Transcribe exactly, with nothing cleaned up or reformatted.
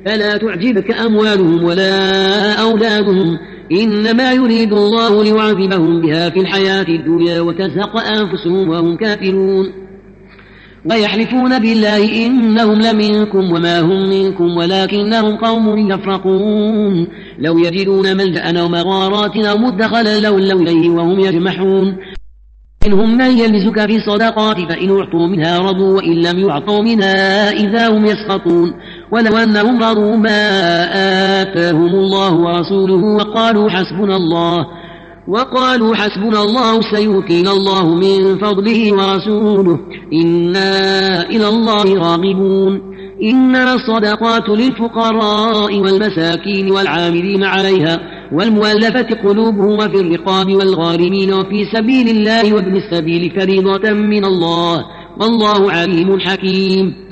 فلا تعجبك أموالهم ولا أولادهم إنما يريد الله ليعذبهم بها في الحياة الدنيا وتزهق أنفسهم وهم كافرون ويحلفون بالله إنهم لمنكم وما هم منكم ولكنهم قوم يفرقون لو يجدون ملجأ أو مغارات أو مدخلا لولوا إليه وهم يجمحون منهم من يلمزك في الصدقات فإن أعطوا منها رضوا وإن لم يعطوا منها إذا هم يسخطون ولو أنهم رضوا ما آتاهم الله ورسوله وقالوا حسبنا الله وقالوا حسبنا الله سيؤتينا الله من فضله ورسوله إنا إلى الله راغبون إنما الصدقات للفقراء والمساكين والعاملين عليها والمؤلفة قلوبهم وفي الرقاب والغارمين وفي سبيل الله وابن السبيل فريضة من الله والله عليم حكيم